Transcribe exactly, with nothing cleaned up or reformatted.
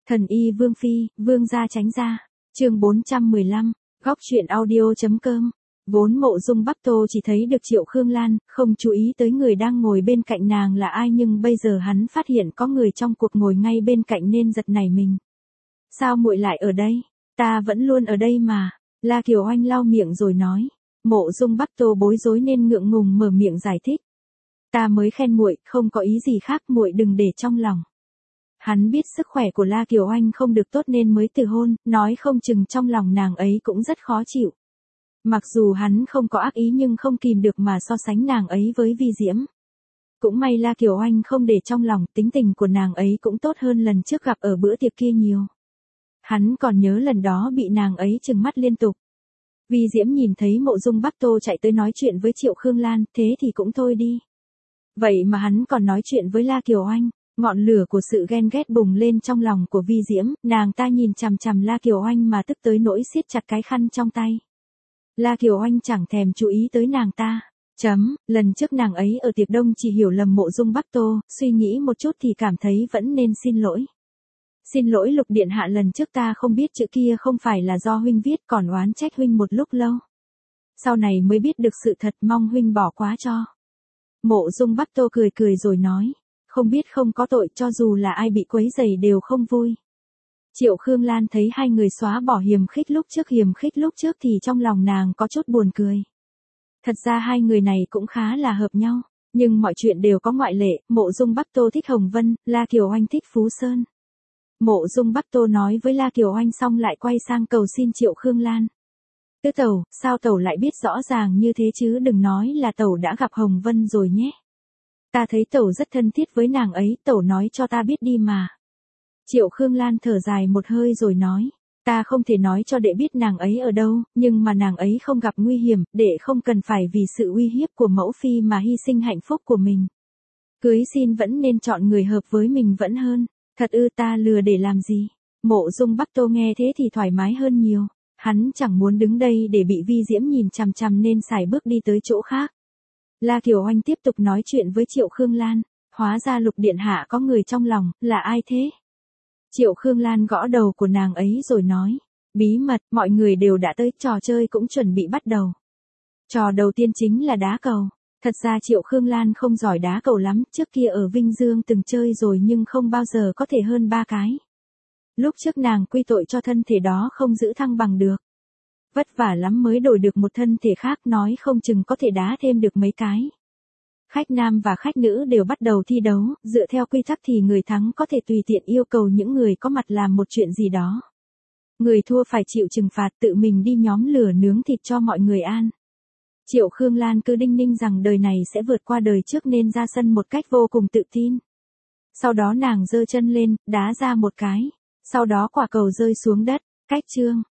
Thần y Vương Phi, Vương gia tránh ra. Chương bốn trăm mười lăm, góc truyện audio.com. Vốn Mộ Dung Bắc Tô chỉ thấy được Triệu Khương Lan, không chú ý tới người đang ngồi bên cạnh nàng là ai, nhưng bây giờ hắn phát hiện có người trong cuộc ngồi ngay bên cạnh nên giật nảy mình. Sao muội lại ở đây? Ta vẫn luôn ở đây mà. La Kiều Oanh lau miệng rồi nói. Mộ Dung Bắc Tô bối rối nên ngượng ngùng mở miệng giải thích. Ta mới khen muội, không có ý gì khác, muội đừng để trong lòng. Hắn biết sức khỏe của La Kiều Oanh không được tốt nên mới từ hôn, nói không chừng trong lòng nàng ấy cũng rất khó chịu. Mặc dù hắn không có ác ý nhưng không kìm được mà so sánh nàng ấy với Vi Diễm. Cũng may La Kiều Oanh không để trong lòng, tính tình của nàng ấy cũng tốt hơn lần trước gặp ở bữa tiệc kia nhiều. Hắn còn nhớ lần đó bị nàng ấy trừng mắt liên tục. Vi Diễm nhìn thấy Mộ Dung Bắc Tô chạy tới nói chuyện với Triệu Khương Lan, thế thì cũng thôi đi. Vậy mà hắn còn nói chuyện với La Kiều Oanh. Ngọn lửa của sự ghen ghét bùng lên trong lòng của Vi Diễm, nàng ta nhìn chằm chằm La Kiều Oanh mà tức tới nỗi siết chặt cái khăn trong tay. La Kiều Oanh chẳng thèm chú ý tới nàng ta. Chấm, lần trước nàng ấy ở tiệc đông chỉ hiểu lầm Mộ Dung Bắc Tô, suy nghĩ một chút thì cảm thấy vẫn nên xin lỗi. Xin lỗi Lục điện hạ, lần trước ta không biết chữ kia không phải là do huynh viết, còn oán trách huynh một lúc lâu. Sau này mới biết được sự thật, mong huynh bỏ qua cho. Mộ Dung Bắc Tô cười cười rồi nói. Không biết không có tội, cho dù là ai bị quấy rầy đều không vui. Triệu Khương Lan thấy hai người xóa bỏ hiềm khích lúc trước hiềm khích lúc trước thì trong lòng nàng có chút buồn cười. Thật ra hai người này cũng khá là hợp nhau, nhưng mọi chuyện đều có ngoại lệ, Mộ Dung Bắc Tô thích Hồng Vân, La Kiều Oanh thích Phú Sơn. Mộ Dung Bắc Tô nói với La Kiều Oanh xong lại quay sang cầu xin Triệu Khương Lan. Tứ tẩu, sao tẩu lại biết rõ ràng như thế chứ, đừng nói là tẩu đã gặp Hồng Vân rồi nhé. Ta thấy tẩu rất thân thiết với nàng ấy, tẩu nói cho ta biết đi mà. Triệu Khương Lan thở dài một hơi rồi nói, ta không thể nói cho đệ biết nàng ấy ở đâu, nhưng mà nàng ấy không gặp nguy hiểm, đệ không cần phải vì sự uy hiếp của mẫu phi mà hy sinh hạnh phúc của mình. Cưới xin vẫn nên chọn người hợp với mình vẫn hơn. Thật ư, ta lừa để làm gì? Mộ Dung Bắc Tô nghe thế thì thoải mái hơn nhiều. Hắn chẳng muốn đứng đây để bị Vi Diễm nhìn chằm chằm nên sải bước đi tới chỗ khác. La Kiều Oanh tiếp tục nói chuyện với Triệu Khương Lan. Hóa ra Lục điện hạ có người trong lòng, là ai thế? Triệu Khương Lan gõ đầu của nàng ấy rồi nói. Bí mật, mọi người đều đã tới, trò chơi cũng chuẩn bị bắt đầu. Trò đầu tiên chính là đá cầu. Thật ra Triệu Khương Lan không giỏi đá cầu lắm, trước kia ở Vinh Dương từng chơi rồi nhưng không bao giờ có thể hơn ba cái. Lúc trước nàng quy tội cho thân thể đó không giữ thăng bằng được. Vất vả lắm mới đổi được một thân thể khác, nói không chừng có thể đá thêm được mấy cái. Khách nam và khách nữ đều bắt đầu thi đấu, dựa theo quy tắc thì người thắng có thể tùy tiện yêu cầu những người có mặt làm một chuyện gì đó. Người thua phải chịu trừng phạt, tự mình đi nhóm lửa nướng thịt cho mọi người ăn. Triệu Khương Lan cứ đinh ninh rằng đời này sẽ vượt qua đời trước nên ra sân một cách vô cùng tự tin. Sau đó nàng giơ chân lên, đá ra một cái. Sau đó quả cầu rơi xuống đất. Cách chương.